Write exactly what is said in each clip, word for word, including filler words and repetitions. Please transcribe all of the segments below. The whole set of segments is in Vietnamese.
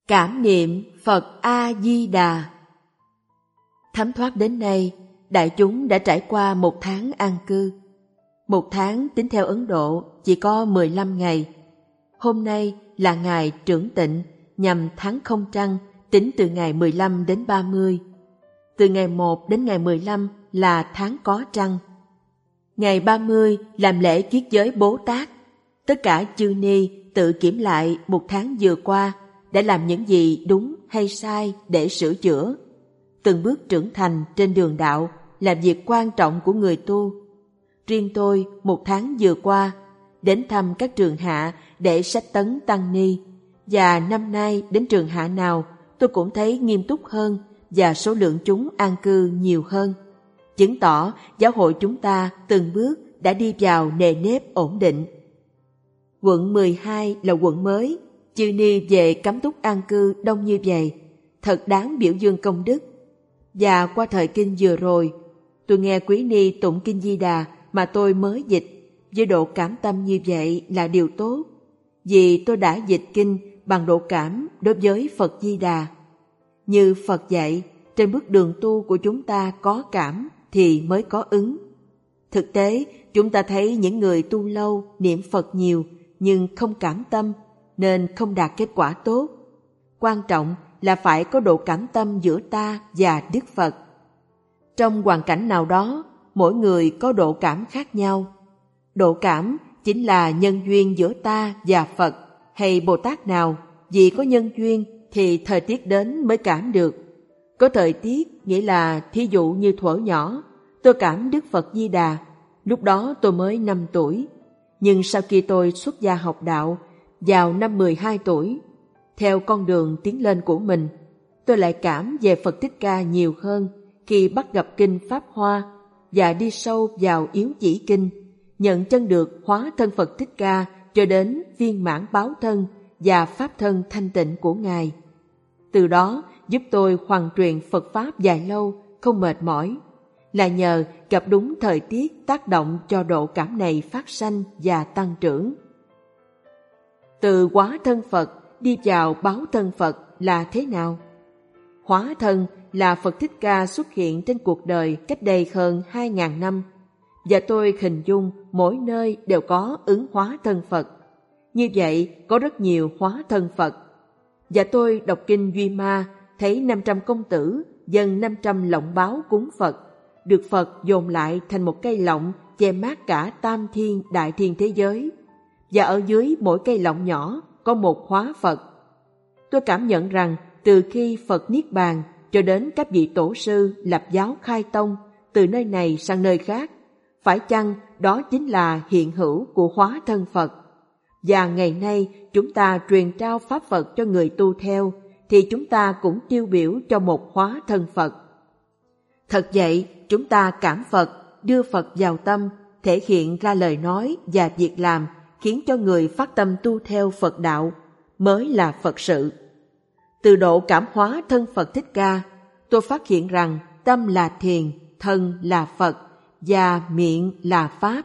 Cảm niệm Phật A-di-đà. Thấm thoát đến nay, đại chúng đã trải qua một tháng an cư. Một tháng tính theo Ấn Độ chỉ có mười lăm ngày. Hôm nay là ngày trưởng tịnh, nhằm tháng không trăng, tính từ ngày mười lăm đến ba mươi. Từ ngày một đến ngày mười lăm là tháng có trăng. Ngày ba mươi làm lễ kiết giới Bố Tát. Tất cả chư ni tự kiểm lại một tháng vừa qua đã làm những gì đúng hay sai để sửa chữa. Từng bước trưởng thành trên đường đạo là việc quan trọng của người tu. Riêng tôi một tháng vừa qua đến thăm các trường hạ để sách tấn tăng ni, và năm nay đến trường hạ nào tôi cũng thấy nghiêm túc hơn và số lượng chúng an cư nhiều hơn, chứng tỏ giáo hội chúng ta từng bước đã đi vào nề nếp ổn định. Quận mười hai là quận mới, chư ni về cắm túc an cư đông như vậy, thật đáng biểu dương công đức. Và qua thời kinh vừa rồi, tôi nghe quý ni tụng kinh Di Đà mà tôi mới dịch, với độ cảm tâm như vậy là điều tốt, vì tôi đã dịch kinh bằng độ cảm đối với Phật Di Đà. Như Phật dạy, trên bước đường tu của chúng ta có cảm thì mới có ứng. Thực tế, chúng ta thấy những người tu lâu, niệm Phật nhiều nhưng không cảm tâm, nên không đạt kết quả tốt. Quan trọng là phải có độ cảm tâm giữa ta và Đức Phật. Trong hoàn cảnh nào đó, mỗi người có độ cảm khác nhau. Độ cảm chính là nhân duyên giữa ta và Phật hay Bồ Tát nào. Vì có nhân duyên thì thời tiết đến mới cảm được. Có thời tiết nghĩa là thí dụ như thuở nhỏ, tôi cảm Đức Phật Di Đà, lúc đó tôi mới năm tuổi. Nhưng sau khi tôi xuất gia học đạo, vào năm mười hai tuổi, theo con đường tiến lên của mình, tôi lại cảm về Phật Thích Ca nhiều hơn khi bắt gặp kinh Pháp Hoa và đi sâu vào yếu chỉ kinh, nhận chân được hóa thân Phật Thích Ca cho đến viên mãn báo thân và pháp thân thanh tịnh của Ngài. Từ đó giúp tôi hoàn truyền Phật Pháp dài lâu, không mệt mỏi, là nhờ gặp đúng thời tiết tác động cho độ cảm này phát sanh và tăng trưởng. Từ hóa thân Phật đi vào báo thân Phật là thế nào? Hóa thân là Phật Thích Ca xuất hiện trên cuộc đời cách đây hơn hai ngàn năm, và tôi hình dung mỗi nơi đều có ứng hóa thân Phật. Như vậy có rất nhiều hóa thân Phật. Và tôi đọc kinh Duy Ma thấy năm trăm công tử dâng năm trăm lọng báo cúng Phật, được Phật dồn lại thành một cây lọng che mát cả tam thiên đại thiên thế giới, và ở dưới mỗi cây lọng nhỏ có một hóa Phật. Tôi cảm nhận rằng từ khi Phật Niết Bàn cho đến các vị tổ sư lập giáo khai tông từ nơi này sang nơi khác, phải chăng đó chính là hiện hữu của hóa thân Phật? Và ngày nay chúng ta truyền trao Pháp Phật cho người tu theo, thì chúng ta cũng tiêu biểu cho một hóa thân Phật. Thật vậy, chúng ta cảm Phật, đưa Phật vào tâm, thể hiện ra lời nói và việc làm, khiến cho người phát tâm tu theo Phật đạo, mới là Phật sự. Từ độ cảm hóa thân Phật Thích Ca, tôi phát hiện rằng tâm là thiền, thân là Phật, và miệng là Pháp.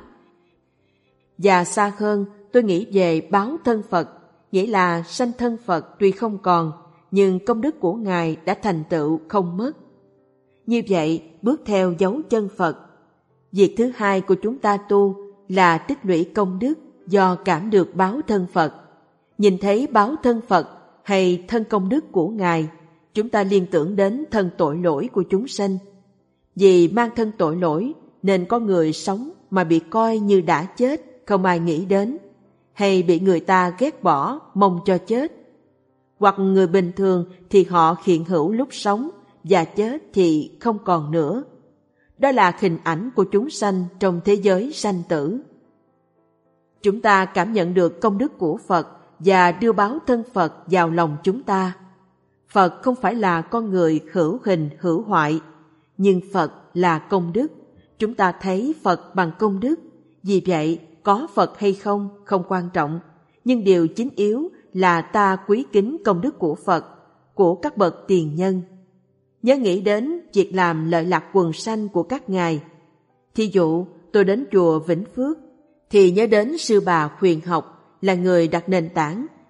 Và xa hơn, tôi nghĩ về báo thân Phật, nghĩa là sanh thân Phật tuy không còn, nhưng công đức của Ngài đã thành tựu không mất. Như vậy, bước theo dấu chân Phật. Việc thứ hai của chúng ta tu là tích lũy công đức do cảm được báo thân Phật. Nhìn thấy báo thân Phật hay thân công đức của Ngài, chúng ta liên tưởng đến thân tội lỗi của chúng sanh. Vì mang thân tội lỗi nên có người sống mà bị coi như đã chết, không ai nghĩ đến, hay bị người ta ghét bỏ, mong cho chết. Hoặc người bình thường thì họ hiện hữu lúc sống, và chết thì không còn nữa. Đó là hình ảnh của chúng sanh trong thế giới sanh tử. Chúng ta cảm nhận được công đức của Phật và đưa báo thân Phật vào lòng chúng ta. Phật không phải là con người hữu hình hữu hoại, nhưng Phật là công đức. Chúng ta thấy Phật bằng công đức. Vì vậy, có Phật hay không không quan trọng, nhưng điều chính yếu là ta quý kính công đức của Phật, của các bậc tiền nhân. Nhớ nghĩ đến việc làm lợi lạc quần sanh của các ngài. Thí dụ, tôi đến chùa Vĩnh Phước, thì nhớ đến sư bà Huyền Học là người đặt nền tảng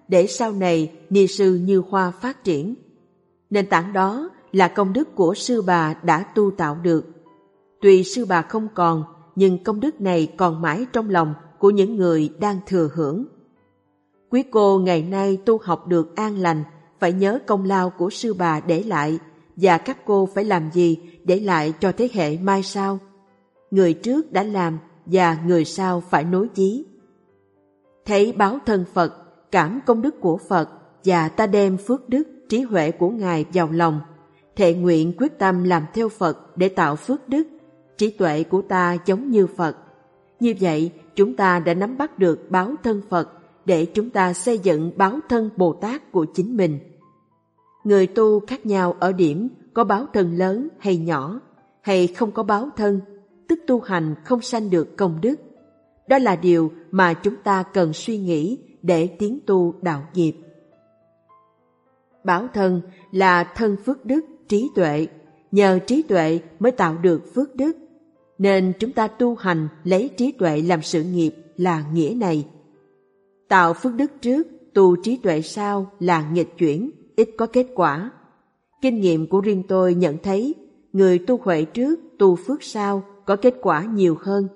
để sau này ni sư Như Hoa phát triển. Nền tảng đó là công đức của sư bà đã tu tạo được. Tuy sư bà không còn, nhưng công đức này còn mãi trong lòng của những người đang thừa hưởng. Quý cô ngày nay tu học được an lành, phải nhớ công lao của sư bà để lại, và các cô phải làm gì để lại cho thế hệ mai sau. Người trước đã làm và người sau phải nối chí. Thấy báo thân Phật, cảm công đức của Phật, và ta đem phước đức, trí huệ của Ngài vào lòng, thệ nguyện quyết tâm làm theo Phật để tạo phước đức, trí tuệ của ta giống như Phật. Như vậy, chúng ta đã nắm bắt được báo thân Phật để chúng ta xây dựng báo thân Bồ Tát của chính mình. Người tu khác nhau ở điểm có báo thân lớn hay nhỏ, hay không có báo thân, tức tu hành không sanh được công đức. Đó là điều mà chúng ta cần suy nghĩ để tiến tu đạo nghiệp. Báo thân là thân phước đức, trí tuệ. Nhờ trí tuệ mới tạo được phước đức. Nên chúng ta tu hành lấy trí tuệ làm sự nghiệp là nghĩa này. Tạo phước đức trước, tu trí tuệ sau là nghịch chuyển, ít có kết quả. Kinh nghiệm của riêng tôi nhận thấy, người tu huệ trước, tu phước sau có kết quả nhiều hơn.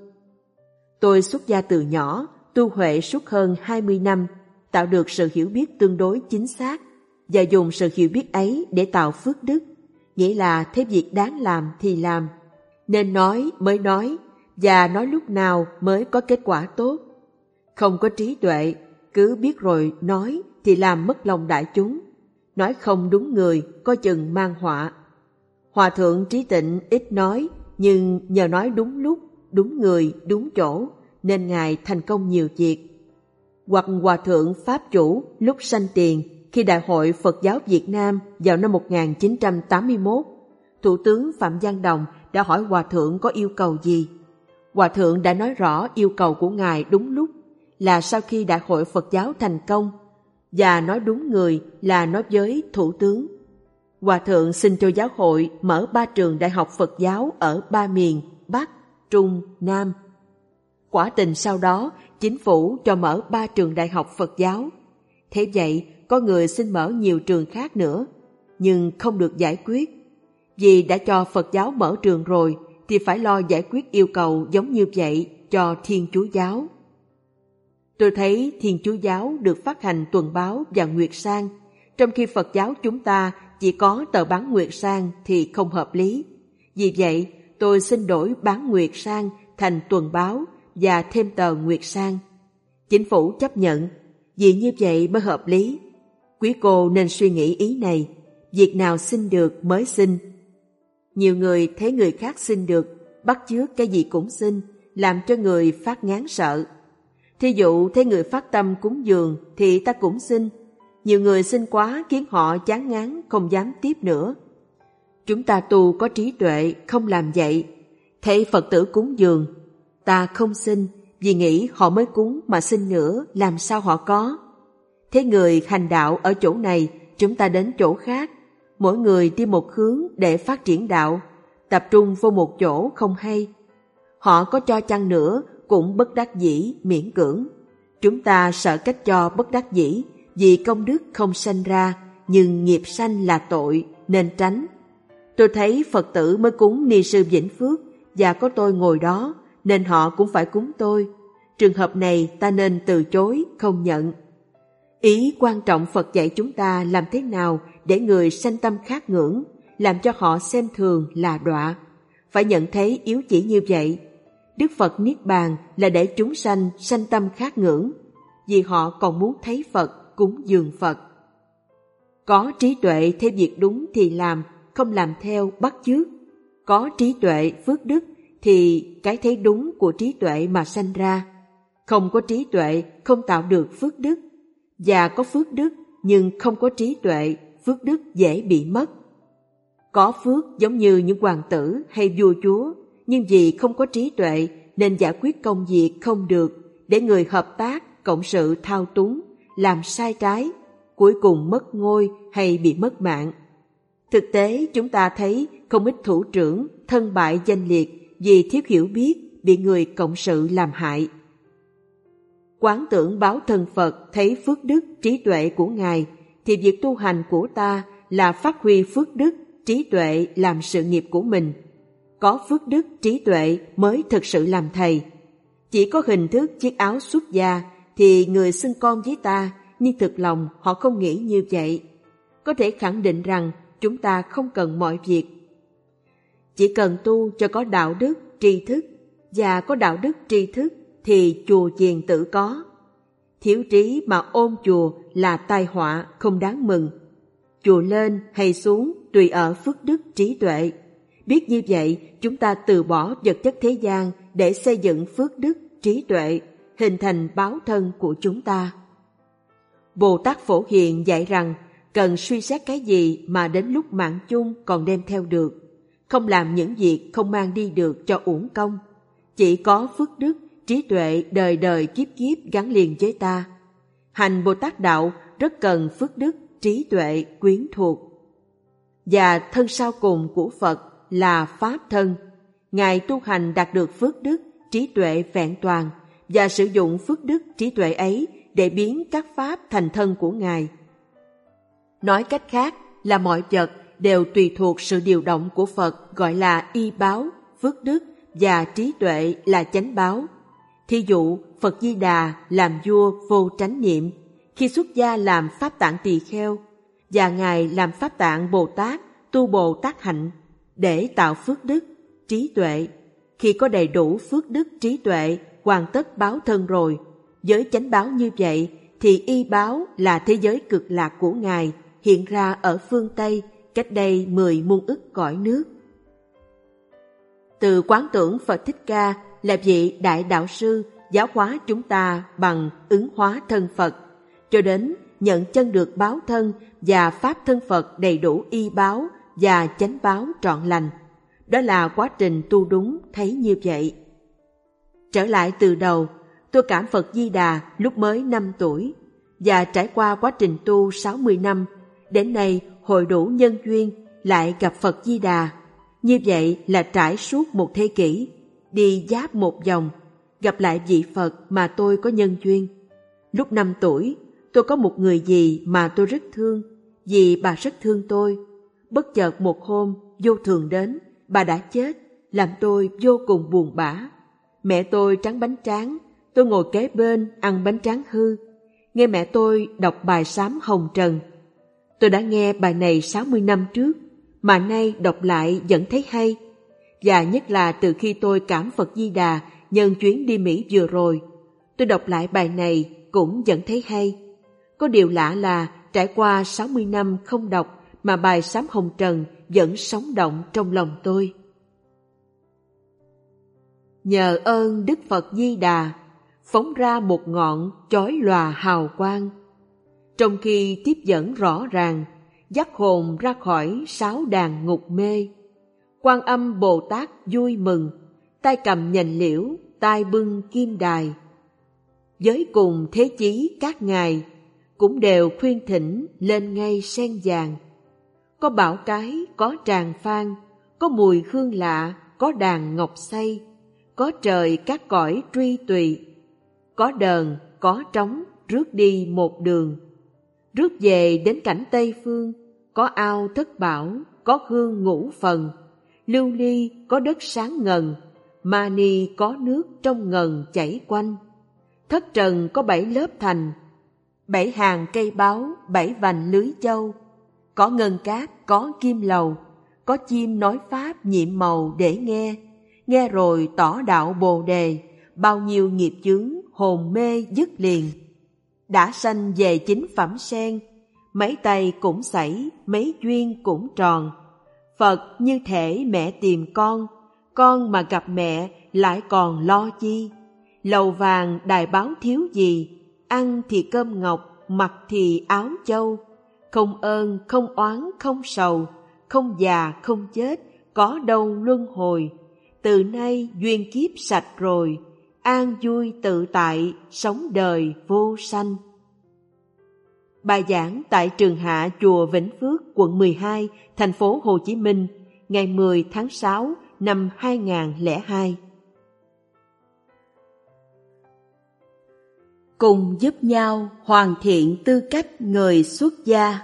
Tôi xuất gia từ nhỏ, tu huệ suốt hơn hai mươi năm, tạo được sự hiểu biết tương đối chính xác, và dùng sự hiểu biết ấy để tạo phước đức, nghĩa là thấy việc đáng làm thì làm, nên nói mới nói, và nói lúc nào mới có kết quả tốt. Không có trí tuệ, cứ biết rồi nói thì làm mất lòng đại chúng, nói không đúng người, coi chừng mang họa. Hòa thượng Trí Tịnh ít nói, nhưng nhờ nói đúng lúc, đúng người, đúng chỗ, nên Ngài thành công nhiều việc. Hoặc Hòa thượng Pháp Chủ lúc sanh tiền, khi Đại hội Phật giáo Việt Nam vào năm một nghìn chín trăm tám mươi mốt, Thủ tướng Phạm Văn Đồng đã hỏi Hòa thượng có yêu cầu gì. Hòa thượng đã nói rõ yêu cầu của Ngài đúng lúc, là sau khi Đại hội Phật giáo thành công, và nói đúng người là nói với Thủ tướng. Hòa thượng xin cho giáo hội mở ba trường đại học Phật giáo ở ba miền Bắc, Trung, Nam. Quả tình sau đó, chính phủ cho mở ba trường đại học Phật giáo. Thế vậy, có người xin mở nhiều trường khác nữa, nhưng không được giải quyết. Vì đã cho Phật giáo mở trường rồi, thì phải lo giải quyết yêu cầu giống như vậy cho Thiên Chúa giáo. Tôi thấy Thiên Chúa giáo được phát hành tuần báo và Nguyệt Sang, trong khi Phật giáo chúng ta chỉ có tờ bán Nguyệt Sang thì không hợp lý. Vì vậy, tôi xin đổi bán Nguyệt Sang thành tuần báo và thêm tờ Nguyệt Sang. Chính phủ chấp nhận, vì như vậy mới hợp lý. Quý cô nên suy nghĩ ý này, việc nào xin được mới xin. Nhiều người thấy người khác xin được, bắt chước cái gì cũng xin, làm cho người phát ngán sợ. Thí dụ thấy người phát tâm cúng dường thì ta cũng xin. Nhiều người xin quá khiến họ chán ngán, không dám tiếp nữa. Chúng ta tu có trí tuệ, không làm vậy. Thấy Phật tử cúng dường, ta không xin, vì nghĩ họ mới cúng mà xin nữa, làm sao họ có. Thế người hành đạo ở chỗ này, chúng ta đến chỗ khác. Mỗi người đi một hướng để phát triển đạo, tập trung vô một chỗ không hay. Họ có cho chăng nữa cũng bất đắc dĩ, miễn cưỡng. Chúng ta sợ cách cho bất đắc dĩ, vì công đức không sanh ra, nhưng nghiệp sanh là tội, nên tránh. Tôi thấy Phật tử mới cúng Ni sư Vĩnh Phước, và có tôi ngồi đó, nên họ cũng phải cúng tôi. Trường hợp này ta nên từ chối, không nhận. Ý quan trọng Phật dạy chúng ta làm thế nào để người sanh tâm khát ngưỡng, làm cho họ xem thường là đọa. Phải nhận thấy yếu chỉ như vậy. Đức Phật Niết Bàn là để chúng sanh sanh tâm khát ngưỡng, vì họ còn muốn thấy Phật, cúng dường Phật. Có trí tuệ thấy việc đúng thì làm, không làm theo bắt chước. Có trí tuệ phước đức thì cái thấy đúng của trí tuệ mà sanh ra. Không có trí tuệ không tạo được phước đức, và có phước đức nhưng không có trí tuệ, phước đức dễ bị mất. Có phước giống như những hoàng tử hay vua chúa, nhưng vì không có trí tuệ nên giải quyết công việc không được, để người hợp tác, cộng sự thao túng, làm sai trái, cuối cùng mất ngôi hay bị mất mạng. Thực tế chúng ta thấy không ít thủ trưởng thân bại danh liệt vì thiếu hiểu biết, bị người cộng sự làm hại. quán tưởng báo thân Phật thấy phước đức, trí tuệ của Ngài, thì việc tu hành của ta là phát huy phước đức, trí tuệ làm sự nghiệp của mình. Có phước đức, trí tuệ mới thực sự làm thầy. Chỉ có hình thức chiếc áo xuất gia thì người xưng con với ta, nhưng thực lòng họ không nghĩ như vậy. Có thể khẳng định rằng chúng ta không cần mọi việc. Chỉ cần tu cho có đạo đức, tri thức, và có đạo đức, tri thức thì chùa chiền tự có. Thiếu trí mà ôm chùa là tai họa không đáng mừng. Chùa lên hay xuống tùy ở phước đức, trí tuệ. Biết như vậy, chúng ta từ bỏ vật chất thế gian để xây dựng phước đức, trí tuệ, hình thành báo thân của chúng ta. Bồ Tát Phổ Hiền dạy rằng cần suy xét cái gì mà đến lúc mạng chung còn đem theo được, không làm những việc không mang đi được cho uổng công. Chỉ có phước đức, trí tuệ đời đời kiếp kiếp gắn liền với ta. Hành Bồ Tát Đạo rất cần phước đức, trí tuệ quyến thuộc. Và thân sau cùng của Phật là Pháp thân. Ngài tu hành đạt được phước đức, trí tuệ vẹn toàn và sử dụng phước đức, trí tuệ ấy để biến các Pháp thành thân của Ngài. Nói cách khác là mọi vật đều tùy thuộc sự điều động của Phật, gọi là y báo, phước đức, và trí tuệ là chánh báo. Thí dụ, Phật Di Đà làm vua vô tránh niệm, khi xuất gia làm Pháp Tạng Tỳ Kheo, và Ngài làm Pháp Tạng Bồ Tát, tu Bồ Tát hạnh, để tạo phước đức, trí tuệ. Khi có đầy đủ phước đức, trí tuệ, hoàn tất báo thân rồi, với chánh báo như vậy, thì y báo là thế giới cực lạc của Ngài hiện ra ở phương Tây, cách đây mười muôn ức cõi nước. Từ quán tưởng Phật Thích Ca là vị đại đạo sư giáo hóa chúng ta bằng ứng hóa thân Phật, cho đến nhận chân được báo thân và pháp thân Phật đầy đủ y báo và chánh báo trọn lành. Đó là quá trình tu đúng thấy như vậy. Trở lại từ đầu, tôi cảm Phật Di Đà lúc mới năm tuổi và trải qua quá trình tu sáu mươi năm, đến nay hội đủ nhân duyên lại gặp Phật Di Đà. Như vậy là trải suốt một thế kỷ, đi giáp một vòng, gặp lại vị Phật mà tôi có nhân duyên. Lúc năm tuổi, tôi có một người dì mà tôi rất thương, vì bà rất thương tôi. Bất chợt một hôm, vô thường đến, bà đã chết, làm tôi vô cùng buồn bã. Mẹ tôi trắng bánh tráng, tôi ngồi kế bên ăn bánh tráng hư. Nghe mẹ tôi đọc bài sám hồng trần. Tôi đã nghe bài này sáu mươi năm trước, mà nay đọc lại vẫn thấy hay. Và nhất là từ khi tôi cảm Phật Di Đà nhân chuyến đi Mỹ vừa rồi, tôi đọc lại bài này cũng vẫn thấy hay. Có điều lạ là trải qua sáu mươi năm không đọc mà bài sám hồng trần vẫn sống động trong lòng tôi. Nhờ ơn Đức Phật Di Đà phóng ra một ngọn chói lòa hào quang, trong khi tiếp dẫn rõ ràng, dắt hồn ra khỏi sáu đàn ngục mê. Quan Âm Bồ Tát vui mừng, tay cầm nhành liễu, tay bưng kim đài. Với cùng thế chí các ngài, cũng đều khuyên thỉnh lên ngay sen vàng. Có bảo cái, có tràng phan, có mùi hương lạ, có đàn ngọc xay, có trời các cõi truy tùy, có đờn, có trống, rước đi một đường. Rước về đến cảnh Tây Phương, có ao thất bảo, có hương ngũ phần, lưu ly có đất sáng ngần, mani có nước trong ngần chảy quanh. Thất trần có bảy lớp thành, bảy hàng cây báo, bảy vành lưới châu, có ngân cát, có kim lầu, có chim nói pháp nhiệm màu để nghe, nghe rồi tỏ đạo Bồ đề, bao nhiêu nghiệp chướng hồn mê dứt liền. Đã sanh về chính phẩm sen, mấy tay cũng sảy, mấy duyên cũng tròn. Phật như thể mẹ tìm con, con mà gặp mẹ lại còn lo chi. Lầu vàng đài báo thiếu gì, ăn thì cơm ngọc, mặc thì áo châu. Không ơn, không oán, không sầu, không già, không chết, có đâu luân hồi. Từ nay duyên kiếp sạch rồi, an vui tự tại, sống đời vô sanh. Bài giảng tại Trường Hạ Chùa Vĩnh Phước, quận mười hai, thành phố Hồ Chí Minh, ngày mười tháng sáu năm hai nghìn không trăm lẻ hai. cùng giúp nhau hoàn thiện tư cách người xuất gia.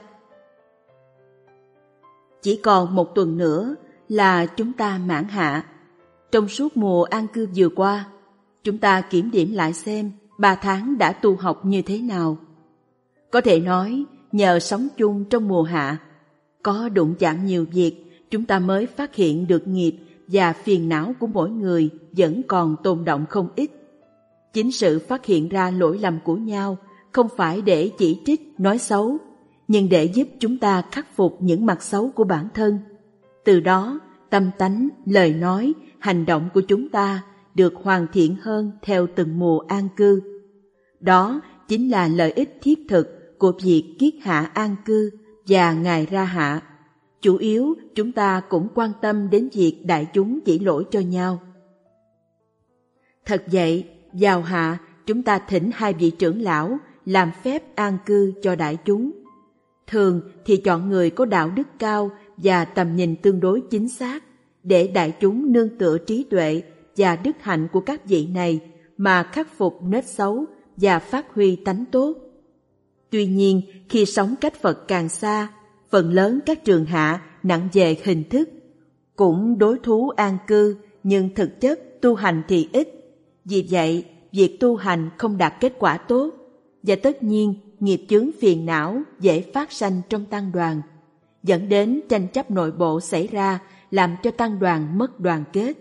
Chỉ còn một tuần nữa là chúng ta mãn hạ. Trong suốt mùa an cư vừa qua, chúng ta kiểm điểm lại xem ba tháng đã tu học như thế nào. Có thể nói, nhờ sống chung trong mùa hạ, có đụng chạm nhiều việc, chúng ta mới phát hiện được nghiệp và phiền não của mỗi người vẫn còn tồn động không ít. Chính sự phát hiện ra lỗi lầm của nhau không phải để chỉ trích, nói xấu, nhưng để giúp chúng ta khắc phục những mặt xấu của bản thân. Từ đó, tâm tánh, lời nói, hành động của chúng ta được hoàn thiện hơn theo từng mùa an cư. Đó chính là lợi ích thiết thực của việc kiết hạ an cư và ngày ra hạ. Chủ yếu chúng ta cũng quan tâm đến việc đại chúng chỉ lỗi cho nhau. Thật vậy, vào hạ chúng ta thỉnh hai vị trưởng lão làm phép an cư cho đại chúng. Thường thì chọn người có đạo đức cao và tầm nhìn tương đối chính xác, để đại chúng nương tựa trí tuệ và đức hạnh của các vị này mà khắc phục nết xấu và phát huy tánh tốt. Tuy nhiên, khi sống cách Phật càng xa, phần lớn các trường hạ nặng về hình thức, cũng đối thú an cư nhưng thực chất tu hành thì ít. Vì vậy, việc tu hành không đạt kết quả tốt, và tất nhiên nghiệp chướng phiền não dễ phát sanh trong tăng đoàn, dẫn đến tranh chấp nội bộ xảy ra, làm cho tăng đoàn mất đoàn kết.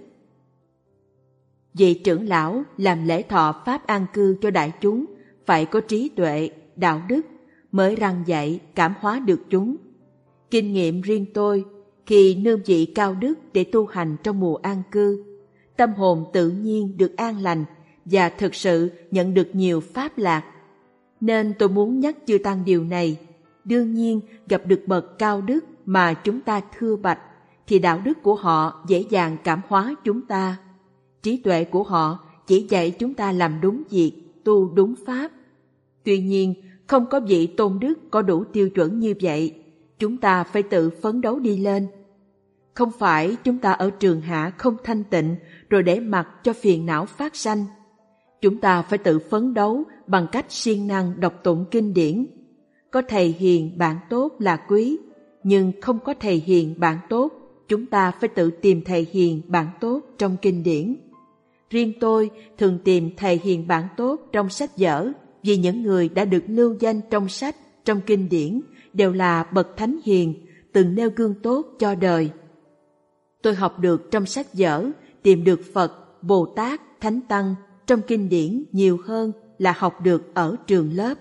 Vị trưởng lão làm lễ thọ pháp an cư cho đại chúng phải có trí tuệ, đạo đức mới răn dạy, cảm hóa được chúng. Kinh nghiệm riêng tôi, khi nương vị cao đức để tu hành trong mùa an cư, tâm hồn tự nhiên được an lành và thực sự nhận được nhiều pháp lạc. Nên tôi muốn nhắc chư tăng điều này. Đương nhiên, gặp được bậc cao đức mà chúng ta thưa bạch, thì đạo đức của họ dễ dàng cảm hóa chúng ta. Trí tuệ của họ chỉ dạy chúng ta làm đúng việc, tu đúng pháp. Tuy nhiên, không có vị tôn đức có đủ tiêu chuẩn như vậy, chúng ta phải tự phấn đấu đi lên. Không phải chúng ta ở trường hạ không thanh tịnh rồi để mặc cho phiền não phát sanh. Chúng ta phải tự phấn đấu bằng cách siêng năng đọc tụng kinh điển. Có thầy hiền bạn tốt là quý, nhưng không có thầy hiền bạn tốt, chúng ta phải tự tìm thầy hiền bạn tốt trong kinh điển. Riêng tôi thường tìm thầy hiền bạn tốt trong sách vở, vì những người đã được lưu danh trong sách, trong kinh điển đều là bậc thánh hiền, từng nêu gương tốt cho đời. Tôi học được trong sách vở, tìm được Phật, Bồ Tát, Thánh Tăng trong kinh điển nhiều hơn là học được ở trường lớp.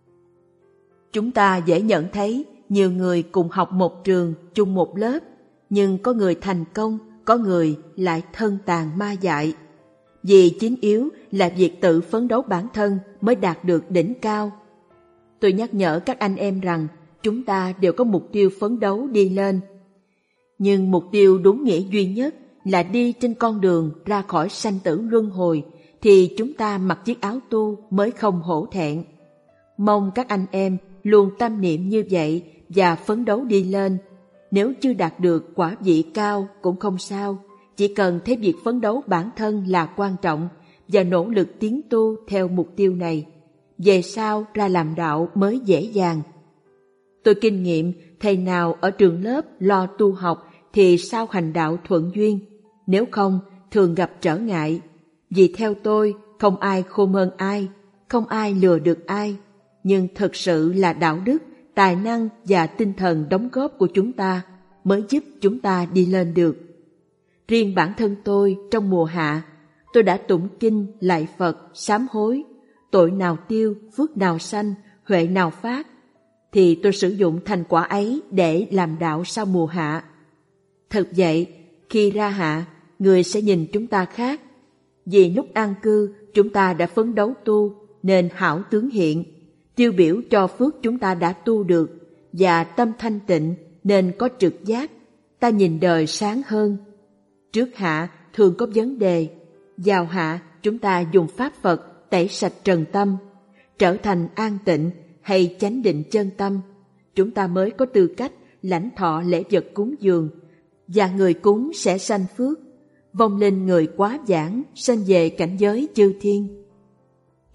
Chúng ta dễ nhận thấy nhiều người cùng học một trường, chung một lớp, nhưng có người thành công, có người lại thân tàn ma dại. Vì chính yếu là việc tự phấn đấu bản thân mới đạt được đỉnh cao. Tôi nhắc nhở các anh em rằng chúng ta đều có mục tiêu phấn đấu đi lên. Nhưng mục tiêu đúng nghĩa duy nhất là đi trên con đường ra khỏi sanh tử luân hồi, thì chúng ta mặc chiếc áo tu mới không hổ thẹn. Mong các anh em luôn tâm niệm như vậy và phấn đấu đi lên. Nếu chưa đạt được quả vị cao cũng không sao, chỉ cần thấy việc phấn đấu bản thân là quan trọng và nỗ lực tiến tu theo mục tiêu này. Về sau ra làm đạo mới dễ dàng. Tôi kinh nghiệm thầy nào ở trường lớp lo tu học thì sau hành đạo thuận duyên, nếu không thường gặp trở ngại. Vì theo tôi, không ai khôn hơn ai, không ai lừa được ai, nhưng thực sự là đạo đức, tài năng và tinh thần đóng góp của chúng ta mới giúp chúng ta đi lên được. Riêng bản thân tôi trong mùa hạ, tôi đã tụng kinh lạy Phật, sám hối, tội nào tiêu, phước nào sanh, huệ nào phát, thì tôi sử dụng thành quả ấy để làm đạo sau mùa hạ. Thật vậy, khi ra hạ, người sẽ nhìn chúng ta khác. Vì lúc an cư, chúng ta đã phấn đấu tu, nên hảo tướng hiện, tiêu biểu cho phước chúng ta đã tu được, và tâm thanh tịnh nên có trực giác, ta nhìn đời sáng hơn. Trước hạ thường có vấn đề, vào hạ chúng ta dùng pháp Phật tẩy sạch trần tâm, trở thành an tịnh hay chánh định chân tâm, chúng ta mới có tư cách lãnh thọ lễ vật cúng dường, và người cúng sẽ sanh phước, vong linh người quá giảng sanh về cảnh giới chư thiên.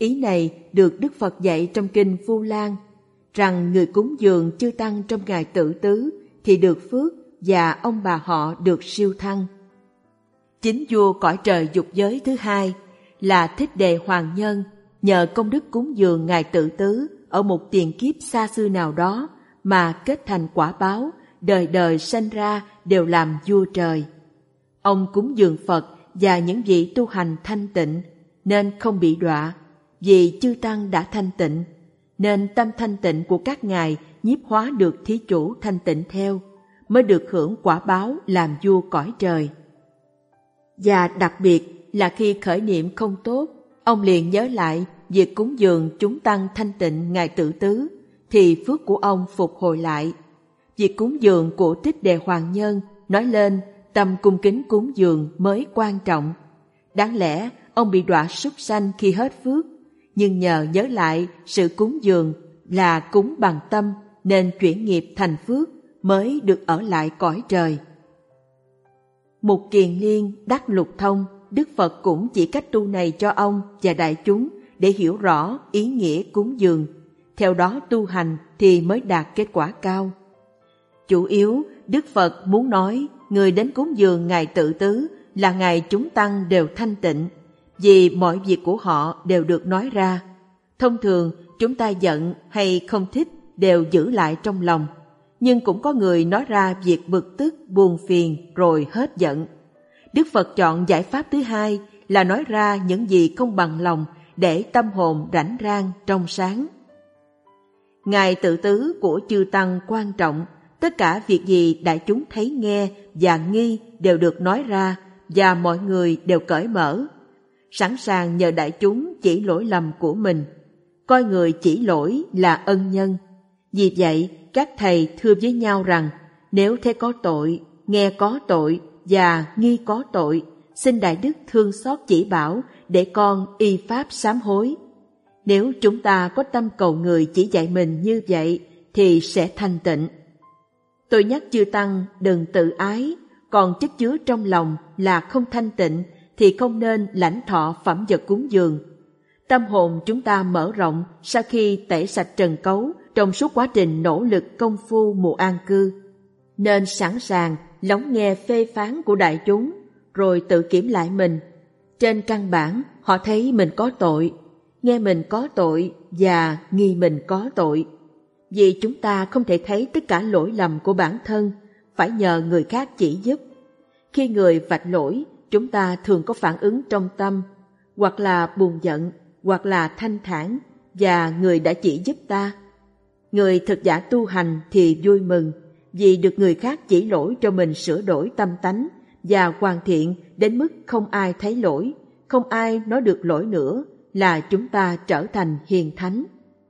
Ý này được Đức Phật dạy trong Kinh Vu Lan, rằng người cúng dường chư tăng trong ngày Tự Tứ thì được phước và ông bà họ được siêu thăng. Chính vua cõi trời dục giới thứ hai là Thích Đề Hoàng Nhân, nhờ công đức cúng dường ngài Tự Tứ ở một tiền kiếp xa xưa nào đó mà kết thành quả báo, đời đời sanh ra đều làm vua trời. Ông cúng dường Phật và những vị tu hành thanh tịnh nên không bị đọa, vì chư tăng đã thanh tịnh, nên tâm thanh tịnh của các ngài nhiếp hóa được thí chủ thanh tịnh theo, mới được hưởng quả báo làm vua cõi trời. Và đặc biệt là khi khởi niệm không tốt, ông liền nhớ lại việc cúng dường chúng tăng thanh tịnh ngài Tự Tứ, thì phước của ông phục hồi lại. Việc cúng dường của Thích Đề Hoàng Nhân nói lên tâm cung kính cúng dường mới quan trọng. Đáng lẽ ông bị đọa súc sanh khi hết phước, nhưng nhờ nhớ lại sự cúng dường là cúng bằng tâm nên chuyển nghiệp thành phước, mới được ở lại cõi trời. Mục Kiền Liên đắc lục thông, Đức Phật cũng chỉ cách tu này cho ông và đại chúng để hiểu rõ ý nghĩa cúng dường, theo đó tu hành thì mới đạt kết quả cao. Chủ yếu, Đức Phật muốn nói người đến cúng dường ngài Tự Tứ là ngài chúng tăng đều thanh tịnh, vì mọi việc của họ đều được nói ra. Thông thường, chúng ta giận hay không thích đều giữ lại trong lòng, nhưng cũng có người nói ra việc bực tức, buồn phiền rồi hết giận. Đức Phật chọn giải pháp thứ hai là nói ra những gì không bằng lòng để tâm hồn rảnh rang, trong sáng. Ngài Tự Tứ của chư tăng quan trọng, tất cả việc gì đại chúng thấy nghe và nghi đều được nói ra và mọi người đều cởi mở, sẵn sàng nhờ đại chúng chỉ lỗi lầm của mình, coi người chỉ lỗi là ân nhân. Vì vậy, các thầy thưa với nhau rằng nếu thấy có tội, nghe có tội và nghi có tội, xin Đại Đức thương xót chỉ bảo để con y pháp sám hối. Nếu chúng ta có tâm cầu người chỉ dạy mình như vậy thì sẽ thanh tịnh. Tôi nhắc chư tăng đừng tự ái, còn chất chứa trong lòng là không thanh tịnh thì không nên lãnh thọ phẩm vật cúng dường. Tâm hồn chúng ta mở rộng sau khi tẩy sạch trần cấu trong suốt quá trình nỗ lực công phu mùa an cư, nên sẵn sàng lắng nghe phê phán của đại chúng rồi tự kiểm lại mình. Trên căn bản họ thấy mình có tội, nghe mình có tội và nghi mình có tội. Vì chúng ta không thể thấy tất cả lỗi lầm của bản thân, phải nhờ người khác chỉ giúp. Khi người vạch lỗi, chúng ta thường có phản ứng trong tâm, hoặc là buồn giận, hoặc là thanh thản, và người đã chỉ giúp ta. Người thực giả tu hành thì vui mừng, vì được người khác chỉ lỗi cho mình sửa đổi tâm tánh và hoàn thiện đến mức không ai thấy lỗi, không ai nói được lỗi nữa, là chúng ta trở thành hiền thánh.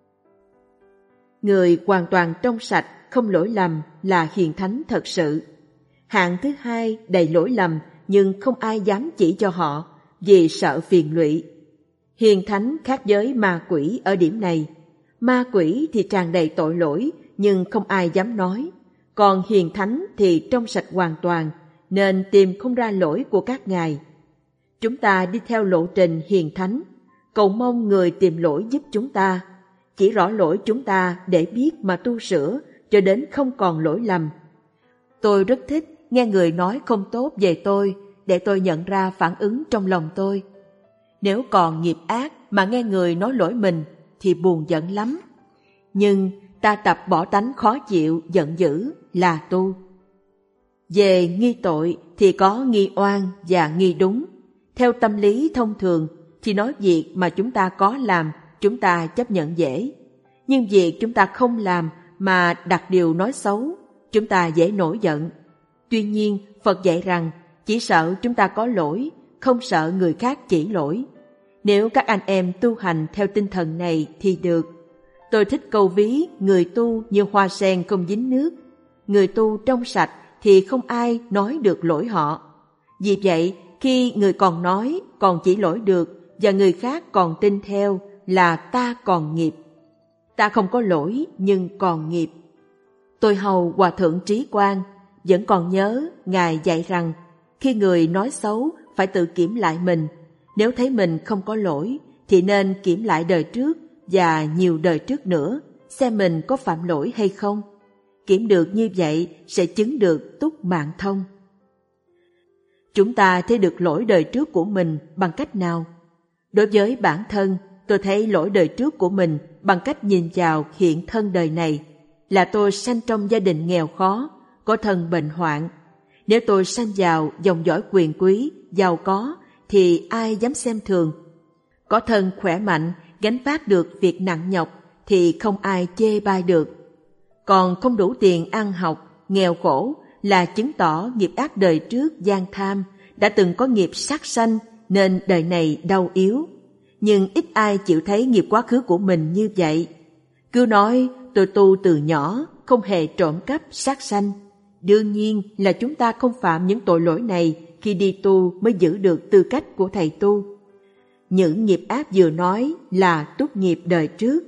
Người hoàn toàn trong sạch, không lỗi lầm là hiền thánh thật sự. Hạng thứ hai đầy lỗi lầm nhưng không ai dám chỉ cho họ vì sợ phiền lụy. Hiền thánh khác với ma quỷ ở điểm này. Ma quỷ thì tràn đầy tội lỗi nhưng không ai dám nói. Còn hiền thánh thì trong sạch hoàn toàn nên tìm không ra lỗi của các ngài. Chúng ta đi theo lộ trình hiền thánh, cầu mong người tìm lỗi giúp chúng ta, chỉ rõ lỗi chúng ta để biết mà tu sửa cho đến không còn lỗi lầm. Tôi rất thích nghe người nói không tốt về tôi để tôi nhận ra phản ứng trong lòng tôi. Nếu còn nghiệp ác mà nghe người nói lỗi mình thì buồn giận lắm. Nhưng ta tập bỏ tánh khó chịu, giận dữ là tu. Về nghi tội thì có nghi oan và nghi đúng. Theo tâm lý thông thường thì nói việc mà chúng ta có làm chúng ta chấp nhận dễ. Nhưng việc chúng ta không làm mà đặt điều nói xấu, chúng ta dễ nổi giận. Tuy nhiên, Phật dạy rằng chỉ sợ chúng ta có lỗi, không sợ người khác chỉ lỗi. Nếu các anh em tu hành theo tinh thần này thì được. Tôi thích câu ví người tu như hoa sen không dính nước. Người tu trong sạch thì không ai nói được lỗi họ. Vì vậy, khi người còn nói, còn chỉ lỗi được và người khác còn tin theo là ta còn nghiệp. Ta không có lỗi nhưng còn nghiệp. Tôi hầu Hòa Thượng Trí Quang vẫn còn nhớ Ngài dạy rằng khi người nói xấu phải tự kiểm lại mình. Nếu thấy mình không có lỗi thì nên kiểm lại đời trước và nhiều đời trước nữa, xem mình có phạm lỗi hay không. Kiểm được như vậy sẽ chứng được túc mạng thông. Chúng ta thấy được lỗi đời trước của mình bằng cách nào? Đối với bản thân, tôi thấy lỗi đời trước của mình bằng cách nhìn vào hiện thân đời này, là tôi sanh trong gia đình nghèo khó, có thân bệnh hoạn. Nếu tôi sanh vào dòng dõi quyền quý, giàu có, thì ai dám xem thường? Có thân khỏe mạnh, gánh vác được việc nặng nhọc, thì không ai chê bai được. Còn không đủ tiền ăn học, nghèo khổ, là chứng tỏ nghiệp ác đời trước gian tham, đã từng có nghiệp sát sanh, nên đời này đau yếu. Nhưng ít ai chịu thấy nghiệp quá khứ của mình như vậy. Cứ nói tôi tu từ nhỏ, không hề trộm cắp sát sanh. Đương nhiên là chúng ta không phạm những tội lỗi này khi đi tu mới giữ được tư cách của thầy tu. Những nghiệp ác vừa nói là túc nghiệp đời trước.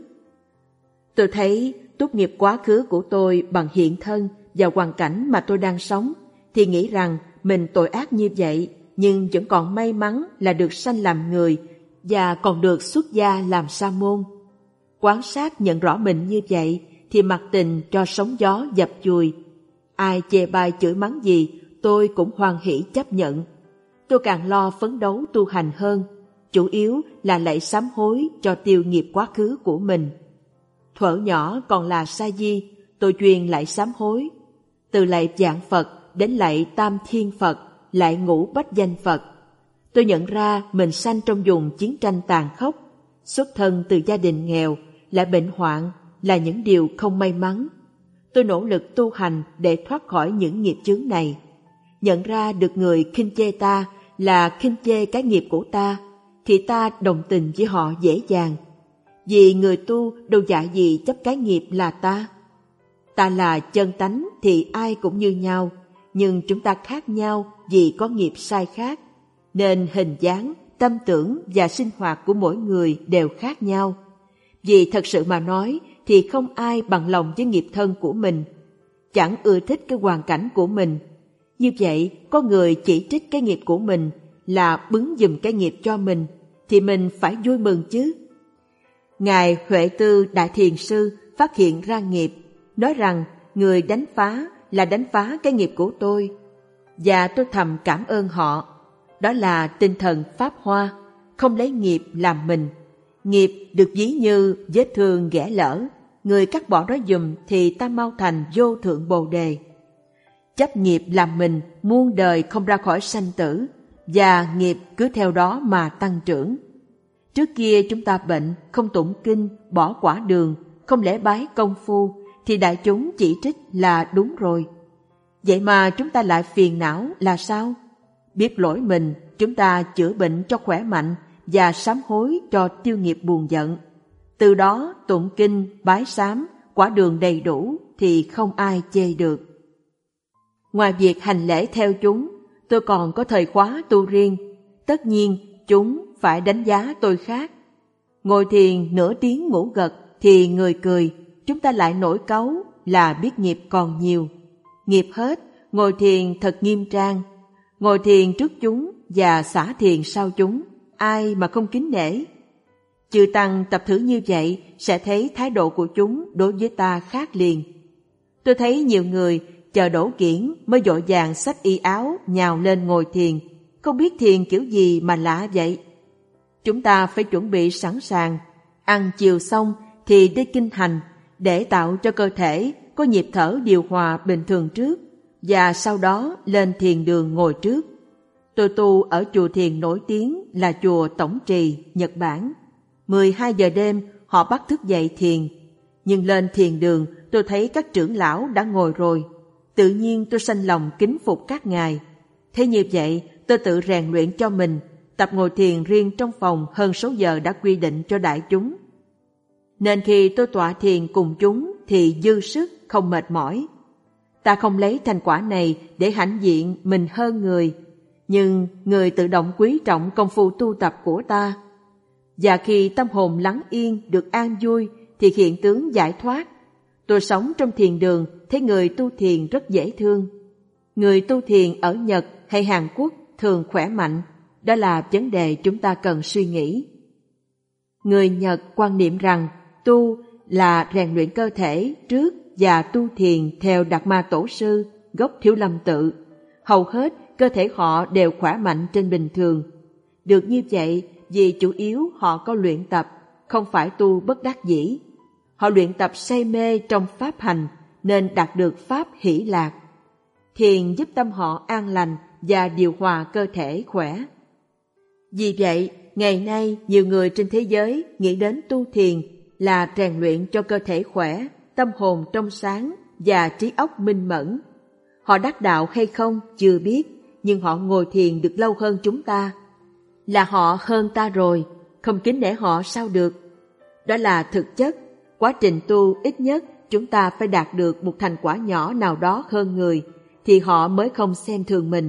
Tôi thấy túc nghiệp quá khứ của tôi bằng hiện thân và hoàn cảnh mà tôi đang sống, thì nghĩ rằng mình tội ác như vậy, nhưng vẫn còn may mắn là được sanh làm người và còn được xuất gia làm sa môn. Quán sát nhận rõ mình như vậy thì mặc tình cho sóng gió dập chùi. Ai chê bai chửi mắng gì, tôi cũng hoan hỷ chấp nhận. Tôi càng lo phấn đấu tu hành hơn, chủ yếu là lạy sám hối cho tiêu nghiệp quá khứ của mình. Thuở nhỏ còn là sa di, tôi chuyên lạy sám hối. Từ lạy vạn Phật đến lạy tam thiên Phật, lạy ngũ bách danh Phật. Tôi nhận ra mình sanh trong vùng chiến tranh tàn khốc, xuất thân từ gia đình nghèo, lại bệnh hoạn là những điều không may mắn. Tôi nỗ lực tu hành để thoát khỏi những nghiệp chướng này. Nhận ra được người khinh chê ta là khinh chê cái nghiệp của ta, thì ta đồng tình với họ dễ dàng. Vì người tu đâu dạy gì chấp cái nghiệp là ta. Ta là chân tánh thì ai cũng như nhau, nhưng chúng ta khác nhau vì có nghiệp sai khác, nên hình dáng, tâm tưởng và sinh hoạt của mỗi người đều khác nhau. Vì thật sự mà nói thì không ai bằng lòng với nghiệp thân của mình, chẳng ưa thích cái hoàn cảnh của mình. Như vậy, có người chỉ trích cái nghiệp của mình là bứng giùm cái nghiệp cho mình, thì mình phải vui mừng chứ. Ngài Huệ Tư Đại Thiền Sư phát hiện ra nghiệp, nói rằng người đánh phá là đánh phá cái nghiệp của tôi, và tôi thầm cảm ơn họ. Đó là tinh thần Pháp Hoa, không lấy nghiệp làm mình. Nghiệp được ví như vết thương ghẻ lỡ, người cắt bỏ nó dùm thì ta mau thành vô thượng bồ đề. Chấp nghiệp làm mình, muôn đời không ra khỏi sanh tử, và nghiệp cứ theo đó mà tăng trưởng. Trước kia chúng ta bệnh, không tụng kinh, bỏ quả đường, không lễ bái công phu, thì đại chúng chỉ trích là đúng rồi. Vậy mà chúng ta lại phiền não là sao? Biết lỗi mình, chúng ta chữa bệnh cho khỏe mạnh và sám hối cho tiêu nghiệp buồn giận. Từ đó tụng kinh, bái sám, quả đường đầy đủ thì không ai chê được. Ngoài việc hành lễ theo chúng, tôi còn có thời khóa tu riêng. Tất nhiên chúng phải đánh giá tôi khác. Ngồi thiền nửa tiếng ngủ gật thì người cười, chúng ta lại nổi cáu là biết nghiệp còn nhiều. Nghiệp hết, ngồi thiền thật nghiêm trang. Ngồi thiền trước chúng và xả thiền sau chúng, ai mà không kính nể. Chư tăng tập thử như vậy sẽ thấy thái độ của chúng đối với ta khác liền. Tôi thấy nhiều người chờ đổ kiển mới vội vàng xách y áo nhào lên ngồi thiền, không biết thiền kiểu gì mà lạ vậy. Chúng ta phải chuẩn bị sẵn sàng, ăn chiều xong thì đi kinh hành để tạo cho cơ thể có nhịp thở điều hòa bình thường trước, và sau đó lên thiền đường ngồi trước. Tôi tu ở chùa thiền nổi tiếng là chùa Tổng Trì, Nhật Bản. mười hai giờ đêm họ bắt thức dậy thiền, nhưng lên thiền đường tôi thấy các trưởng lão đã ngồi rồi. Tự nhiên tôi sanh lòng kính phục các ngài. Thế như vậy tôi tự rèn luyện cho mình, tập ngồi thiền riêng trong phòng hơn số giờ đã quy định cho đại chúng. Nên khi tôi tọa thiền cùng chúng thì dư sức, không mệt mỏi. Ta không lấy thành quả này để hãnh diện mình hơn người, nhưng người tự động quý trọng công phu tu tập của ta. Và khi tâm hồn lắng yên, được an vui thì hiện tướng giải thoát. Tôi sống trong thiền đường thấy người tu thiền rất dễ thương. Người tu thiền ở Nhật hay Hàn Quốc thường khỏe mạnh, đó là vấn đề chúng ta cần suy nghĩ. Người Nhật quan niệm rằng tu là rèn luyện cơ thể trước và tu thiền theo Đạt Ma Tổ sư, gốc Thiếu Lâm Tự. Hầu hết cơ thể họ đều khỏe mạnh trên bình thường. Được như vậy vì chủ yếu họ có luyện tập, không phải tu bất đắc dĩ. Họ luyện tập say mê trong pháp hành nên đạt được pháp hỷ lạc. Thiền giúp tâm họ an lành và điều hòa cơ thể khỏe. Vì vậy, ngày nay nhiều người trên thế giới nghĩ đến tu thiền là rèn luyện cho cơ thể khỏe, tâm hồn trong sáng và trí óc minh mẫn. Họ đắc đạo hay không chưa biết, nhưng họ ngồi thiền được lâu hơn chúng ta. Là họ hơn ta rồi, không kính nể họ sao được. Đó là thực chất, quá trình tu ít nhất chúng ta phải đạt được một thành quả nhỏ nào đó hơn người, thì họ mới không xem thường mình.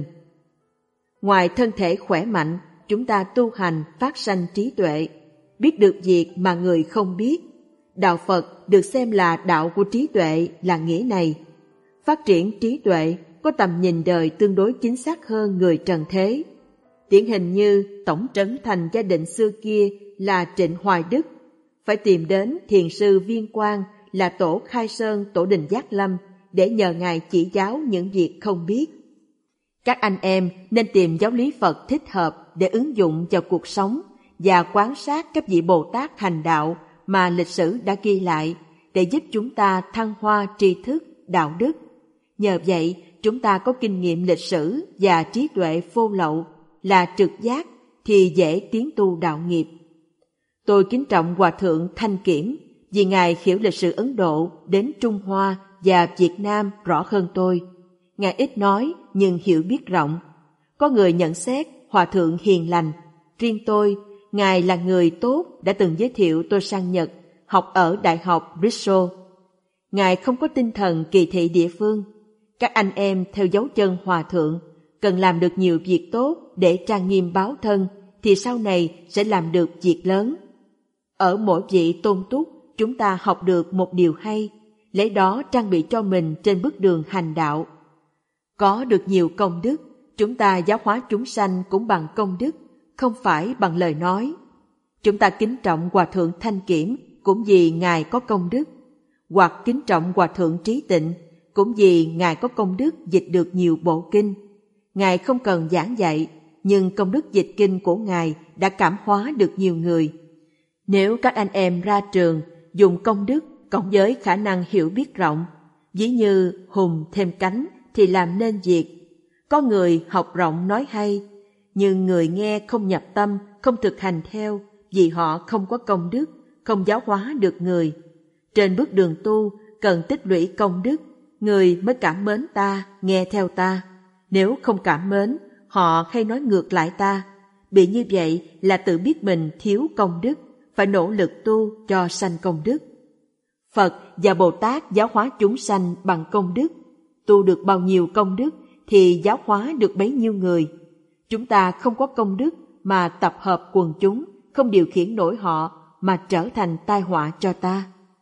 Ngoài thân thể khỏe mạnh, chúng ta tu hành phát sanh trí tuệ, biết được việc mà người không biết. Đạo Phật được xem là đạo của trí tuệ là nghĩa này. Phát triển trí tuệ có tầm nhìn đời tương đối chính xác hơn người trần thế. Điển hình như tổng trấn thành gia định xưa kia là Trịnh Hoài Đức, phải tìm đến thiền sư Viên Quang là tổ Khai Sơn Tổ Đình Giác Lâm để nhờ ngài chỉ giáo những việc không biết. Các anh em nên tìm giáo lý Phật thích hợp để ứng dụng vào cuộc sống và quan sát các vị Bồ Tát hành đạo mà lịch sử đã ghi lại để giúp chúng ta thăng hoa tri thức, đạo đức. Nhờ vậy, chúng ta có kinh nghiệm lịch sử và trí tuệ vô lậu là trực giác thì dễ tiến tu đạo nghiệp. Tôi kính trọng Hòa Thượng Thanh Kiểm vì ngài hiểu lịch sử Ấn Độ đến Trung Hoa và Việt Nam rõ hơn tôi. Ngài ít nói nhưng hiểu biết rộng. Có người nhận xét Hòa Thượng hiền lành. Riêng tôi, ngài là người tốt đã từng giới thiệu tôi sang Nhật, học ở Đại học Bristol. Ngài không có tinh thần kỳ thị địa phương. Các anh em theo dấu chân Hòa Thượng cần làm được nhiều việc tốt để trang nghiêm báo thân thì sau này sẽ làm được việc lớn. Ở mỗi vị tôn túc, chúng ta học được một điều hay, lấy đó trang bị cho mình trên bước đường hành đạo. Có được nhiều công đức, chúng ta giáo hóa chúng sanh cũng bằng công đức, không phải bằng lời nói. Chúng ta kính trọng Hòa Thượng Thanh Kiểm cũng vì ngài có công đức, hoặc kính trọng Hòa Thượng Trí Tịnh cũng vì ngài có công đức dịch được nhiều bộ kinh. Ngài không cần giảng dạy, nhưng công đức dịch kinh của ngài đã cảm hóa được nhiều người. Nếu các anh em ra trường dùng công đức cộng với khả năng hiểu biết rộng, ví như hùng thêm cánh thì làm nên việc. Có người học rộng nói hay, nhưng người nghe không nhập tâm, không thực hành theo vì họ không có công đức, không giáo hóa được người. Trên bước đường tu cần tích lũy công đức, người mới cảm mến ta, nghe theo ta. Nếu không cảm mến, họ hay nói ngược lại ta. Bị như vậy là tự biết mình thiếu công đức, phải nỗ lực tu cho sanh công đức. Phật và Bồ Tát giáo hóa chúng sanh bằng công đức. Tu được bao nhiêu công đức thì giáo hóa được bấy nhiêu người. Chúng ta không có công đức mà tập hợp quần chúng, không điều khiển nổi họ mà trở thành tai họa cho ta.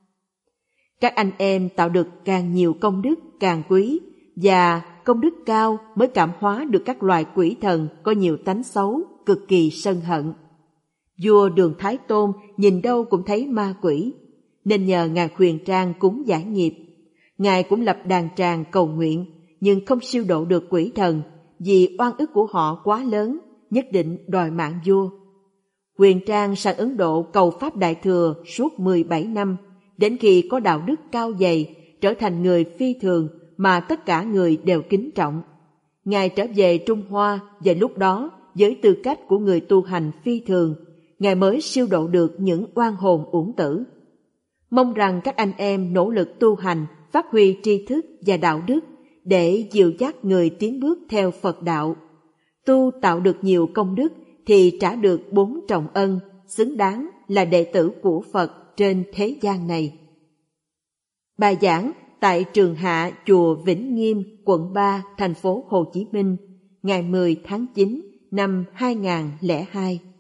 Các anh em tạo được càng nhiều công đức càng quý, và công đức cao mới cảm hóa được các loài quỷ thần có nhiều tánh xấu, cực kỳ sân hận. Vua Đường Thái Tôn nhìn đâu cũng thấy ma quỷ, nên nhờ ngài Huyền Trang cúng giải nghiệp. Ngài cũng lập đàn tràng cầu nguyện, nhưng không siêu độ được quỷ thần, vì oan ức của họ quá lớn, nhất định đòi mạng vua. Huyền Trang sang Ấn Độ cầu Pháp Đại Thừa suốt mười bảy năm, đến khi có đạo đức cao dày, trở thành người phi thường mà tất cả người đều kính trọng. Ngài trở về Trung Hoa, và lúc đó, với tư cách của người tu hành phi thường, Ngài mới siêu độ được những oan hồn uổng tử. Mong rằng các anh em nỗ lực tu hành, phát huy tri thức và đạo đức để dìu dắt người tiến bước theo Phật đạo. Tu tạo được nhiều công đức thì trả được bốn trọng ân, xứng đáng là đệ tử của Phật trên thế gian này. Bài giảng tại Trường Hạ Chùa Vĩnh Nghiêm, quận ba, thành phố Hồ Chí Minh, ngày mười tháng chín năm hai nghìn không trăm lẻ hai.